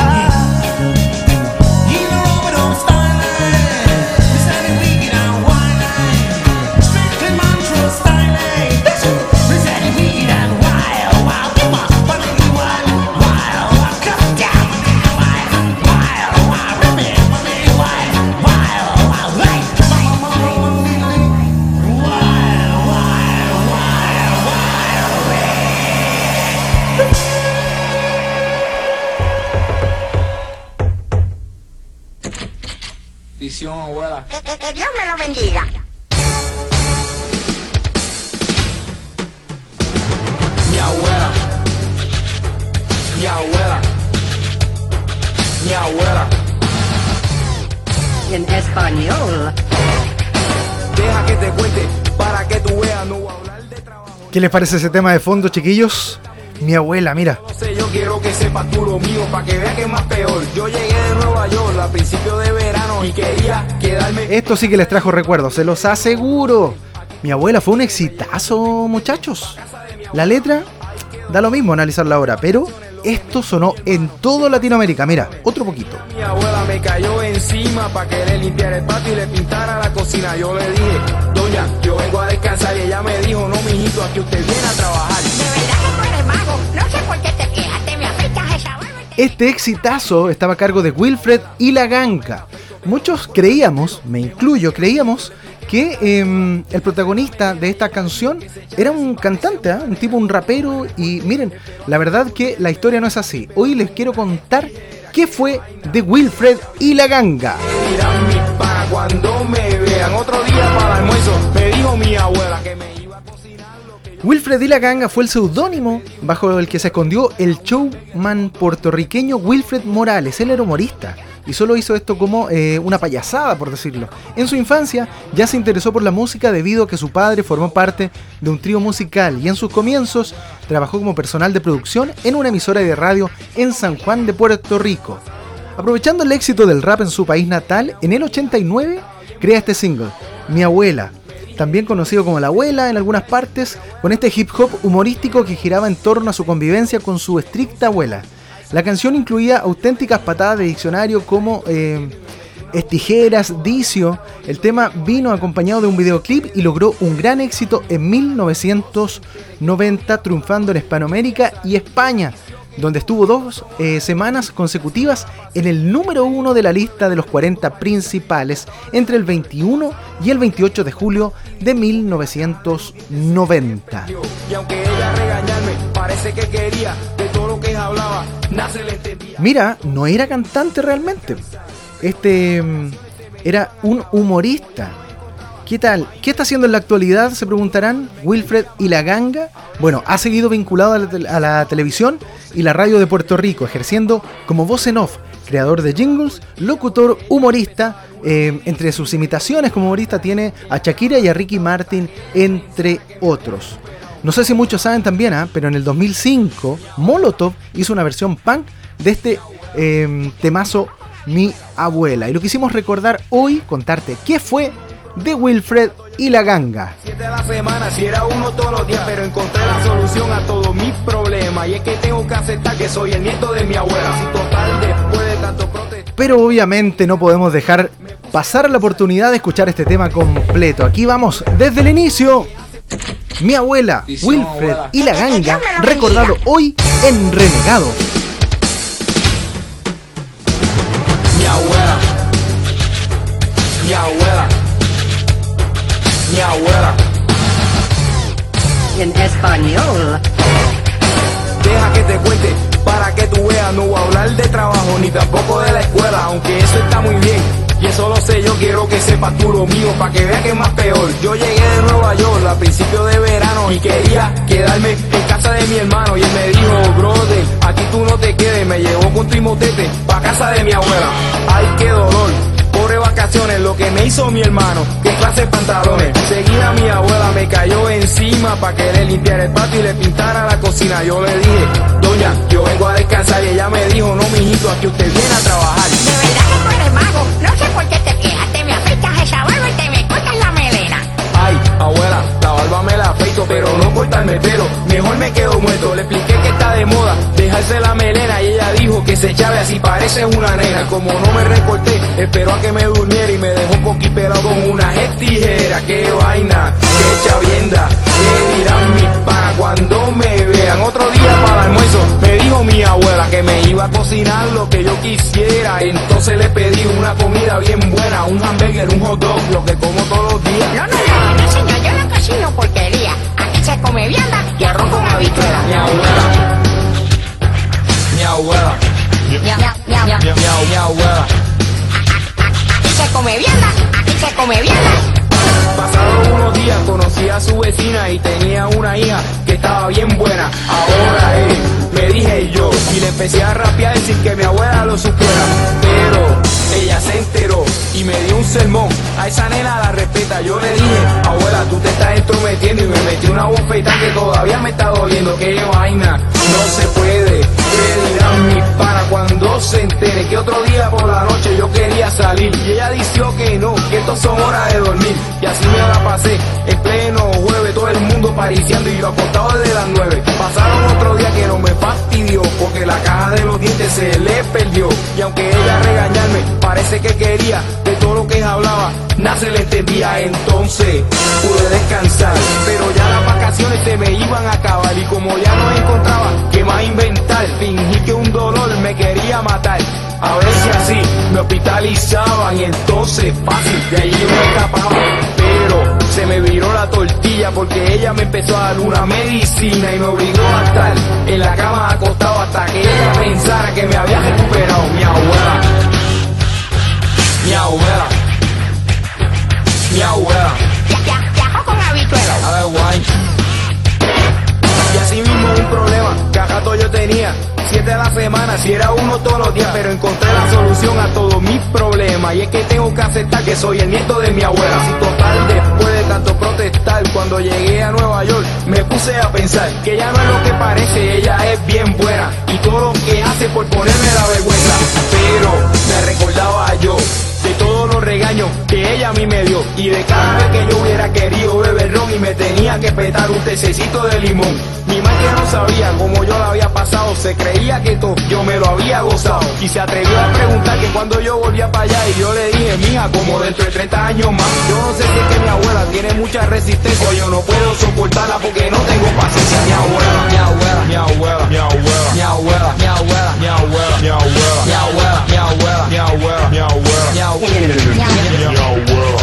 You know we don't style it. We said it wicked and wine. Strictly man true style. We said it wicked and wild, wild. Come on, but it be wild, wild. Come down, wild, wild, wild. Remember me, wild, wild, wild. Like, wild, wild, wild, wild. Bendición, abuela. Que, que- que Dios me lo bendiga. Mi abuela. Mi abuela. Mi abuela. En español. Deja que te cuente para que tú veas. No voy a hablar de trabajo. ¿Qué les parece ese tema de fondo, chiquillos? Mi abuela, mira. No sé, yo quiero que sepas tú lo mío, para que veas que es más peor. Yo llegué de Nueva York a principios de verano y quería quedarme. Esto sí que les trajo recuerdos, se los aseguro. Mi abuela fue un exitazo, muchachos. La letra, da lo mismo analizarla ahora, pero esto sonó en todo Latinoamérica. Mira, otro poquito. Mi abuela me cayó encima para que le limpiara el patio y le pintara la cocina. Yo le dije, doña, yo vengo a descansar y ella me dijo, no, mijito, aquí usted viene a trabajar. De verdad que tú eres mago. No sé por qué te quejas. Te me afectas esa barba y te- Este exitazo estaba a cargo de Wilfred y La Ganga. Muchos creíamos, me incluyo, creíamos que eh, el protagonista de esta canción era un cantante, ¿eh? Un tipo, un rapero. Y miren, la verdad que la historia no es así. Hoy les quiero contar qué fue de Wilfred y La Ganga. Dirán mis panas cuando me vean otro día para el almuerzo. Me dijo mi abuela que me iba a cocinar lo que yo... Wilfred y La Ganga fue el seudónimo bajo el que se escondió el showman puertorriqueño Wilfred Morales. Él era humorista y solo hizo esto como eh, una payasada, por decirlo. En su infancia ya se interesó por la música debido a que su padre formó parte de un trío musical y en sus comienzos trabajó como personal de producción en una emisora de radio en San Juan de Puerto Rico. Aprovechando el éxito del rap en su país natal, en el ochenta y nueve crea este single, Mi Abuela, también conocido como La Abuela en algunas partes, con este hip hop humorístico que giraba en torno a su convivencia con su estricta abuela. La canción incluía auténticas patadas de diccionario como eh, Estijeras, Dicio. El tema vino acompañado de un videoclip y logró un gran éxito en mil novecientos noventa, triunfando en Hispanoamérica y España, donde estuvo dos eh, semanas consecutivas en el número uno de la lista de los cuarenta principales entre el veintiuno y el veintiocho de julio de mil novecientos noventa. Y aunque ella regañarme, parece que quería de todo lo que hablaba, nace le entendía. Mira, no era cantante realmente. Este mm, era un humorista. ¿Qué tal? ¿Qué está haciendo en la actualidad? Se preguntarán. Wilfred y la Ganga. Bueno, ha seguido vinculado a la, te- a la televisión y la radio de Puerto Rico, ejerciendo como voz en off, creador de jingles, locutor, humorista. Eh, entre sus imitaciones como humorista tiene a Shakira y a Ricky Martin, entre otros. No sé si muchos saben también, ¿eh? Pero en el dos mil cinco, Molotov hizo una versión punk de este eh, temazo Mi Abuela. Y lo quisimos recordar hoy, contarte qué fue de Wilfred y la Ganga. Siete a la semana, si era uno todos los días, pero encontré la solución a todos mis problemas. Y es que tengo que aceptar que soy el nieto de mi abuela. Si total, después de tanto protestar. Pero obviamente no podemos dejar pasar la oportunidad de escuchar este tema completo. Aquí vamos desde el inicio. Mi Abuela, Wilfred y la Ganga, recordado hoy en Renegado. Mi abuela, mi abuela, mi abuela. En español. Deja que te cuente para que tú veas. No voy a hablar de trabajo ni tampoco de la escuela, aunque eso está muy bien y eso lo sé yo. Quiero que sepas tú lo mío para que veas que es más peor. Yo llegué de Nueva York a principios de verano y quería quedarme en casa de mi hermano, y él me dijo: brother, aquí tú no te quedes. Me llevó con Timotete pa' casa de mi abuela. Ay, qué dolor, pobre vacaciones, lo que me hizo mi hermano, qué clase de pantalones. Seguida mi abuela me cayó encima pa' que le limpiara el patio y le pintara la cocina. Yo le dije: doña, yo vengo a descansar, y ella me dijo: no, mijito, aquí usted viene a trabajar. De verdad que tú eres mago. No sé por qué te quejas. Te me afeitas esa barba y te me cortas la melena. Ay, abuela, la barba me la afeito, pero no cortarme el pelo, mejor me quedo muerto. Le expliqué que está de moda dejarse la melena y ella dijo que se echaba así, parece una nena. Como no me recorté, esperó a que me durmiera y me dejó un poquito pelado con una tijera. Qué vaina, qué chavienda, qué dirán mis panas cuando me vean. Otro día para el almuerzo me dijo mi abuela que me iba a cocinar lo que yo quisiera. Entonces le pedí una comida bien buena, un hamburger, un hot dog, lo que como todos los días. No, no, no, no, señor, yo no cocino porquería. Aquí se come vianda y arroz con habichuela. Mi abuela, mi abuela, Miau, miau, miau, miau. mi, mi, mi abuela. Aquí se come vianda, aquí se come vianda. Pasaron unos días, conocí a su vecina y tenía una hija que estaba bien buena. Ahora eh, me dije yo, y le empecé a rapear sin que mi abuela lo supiera. Pero ella se enteró y me dio un sermón. A esa nena la respeta. Yo le dije: abuela, tú te estás entrometiendo, y me metí una bofetada que todavía me está doliendo. Qué vaina, no se puede. ¿Qué dirán mis panas cuando se entere que otro día por la noche yo quería salir? Y ella dijo que no, que esto son horas de dormir. Y así me la pasé en pleno jueves, todo el mundo pariciando y yo acostado desde las nueve. Pasaron otro día que no me fastidió, porque la caja de los dientes se le perdió. Y aunque ella regañarme, parece que quería de todo lo que hablaba, nada se le entendía. Entonces pude descansar, pero ya las vacaciones se me iban a acabar. Y como ya no encontraba qué más inventar, fingí que un dolor me quería matar. A ver si así me hospitalizaban, y entonces fácil de allí yo me escapaba. Pero se me viró la tortilla porque ella me empezó a dar una medicina y me obligó a estar en la cama acostado hasta que ella pensara que me había recuperado. Mi abuela, mi abuela, mi abuela. Ya, ya, ya, arroz con habichuela. A ver, guay. Y así mismo un problema que a rato yo tenía. Siete a la semana, si era uno todos los días, pero encontré la solución a todos mis problemas. Y es que tengo que aceptar que soy el nieto de mi abuela. Si total, después de tanto protestar, cuando llegué a Nueva York, me puse a pensar que ella no es lo que parece, ella es bien buena. Y todo lo que hace por ponerme la vergüenza. Pero me recordaba yo de todos los regaños que ella a mí me dio, y de cada vez que yo hubiera querido beber ron y me tenía que petar un tececito de limón. Mi madre no sabía cómo yo la había pasado, se creía que todo yo me lo había gozado, y se atrevió a preguntar que cuando yo volvía para allá, y yo le dije: es mía como dentro de treinta años más. Yo no sé si es que mi abuela tiene mucha resistencia o yo no puedo soportarla porque no tengo paciencia. Mi abuela, mi abuela, mi abuela, mi abuela, mi abuela, mi abuela, mi abuela, mi abuela, mi abuela, mi abuela, mi abuela, mi abuela, mi abuela, mi abuela.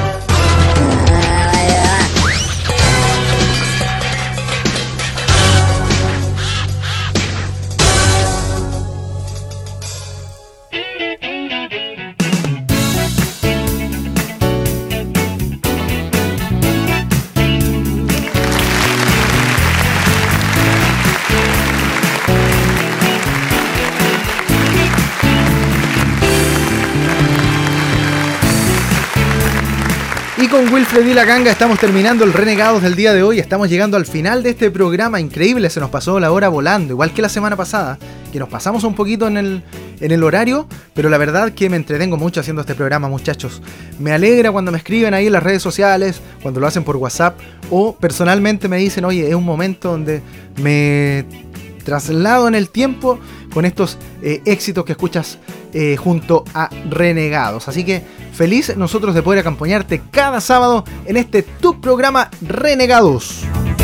Y con Wilfred y la Ganga estamos terminando el Renegados del día de hoy. Estamos llegando al final de este programa increíble. Se nos pasó la hora volando, igual que la semana pasada, que nos pasamos un poquito en el, en el horario, pero la verdad que me entretengo mucho haciendo este programa, muchachos. Me alegra cuando me escriben ahí en las redes sociales, cuando lo hacen por WhatsApp, o personalmente me dicen, oye, es un momento donde me traslado en el tiempo con estos eh, éxitos que escuchas eh, junto a Renegados. Así que feliz nosotros de poder acompañarte cada sábado en este tu programa Renegados.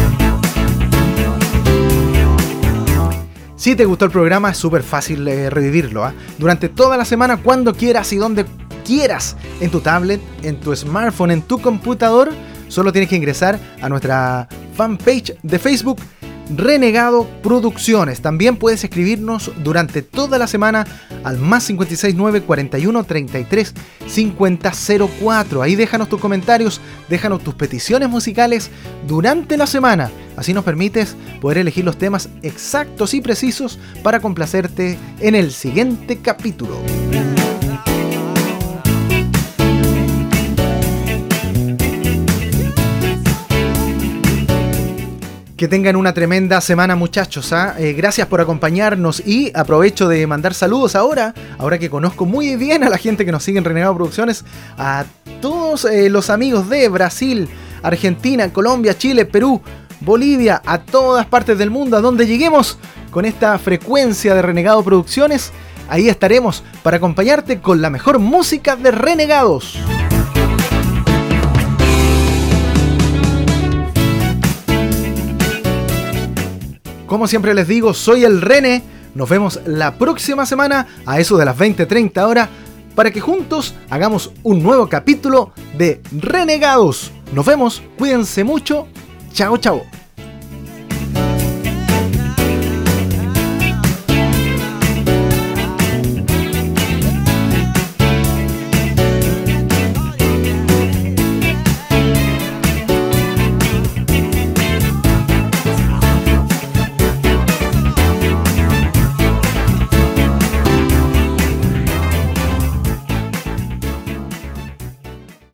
Si te gustó el programa, es súper fácil eh, revivirlo, ¿eh? Durante toda la semana, cuando quieras y donde quieras, en tu tablet, en tu smartphone, en tu computador, solo tienes que ingresar a nuestra fanpage de Facebook, Renegado Producciones. También puedes escribirnos durante toda la semana al más cinco seis nueve, cuarenta y uno, treinta y tres, cincuenta, cero cuatro. Ahí déjanos tus comentarios, déjanos tus peticiones musicales durante la semana. Así nos permites poder elegir los temas exactos y precisos para complacerte en el siguiente capítulo. Que tengan una tremenda semana, muchachos, ¿eh? Eh, gracias por acompañarnos y aprovecho de mandar saludos ahora, ahora que conozco muy bien a la gente que nos sigue en Renegado Producciones, a todos eh, los amigos de Brasil, Argentina, Colombia, Chile, Perú, Bolivia, a todas partes del mundo, a donde lleguemos con esta frecuencia de Renegado Producciones. Ahí estaremos para acompañarte con la mejor música de Renegados. Como siempre les digo, soy el Rene. Nos vemos la próxima semana a eso de las veinte treinta horas para que juntos hagamos un nuevo capítulo de Renegados. Nos vemos, cuídense mucho. Chao, chao.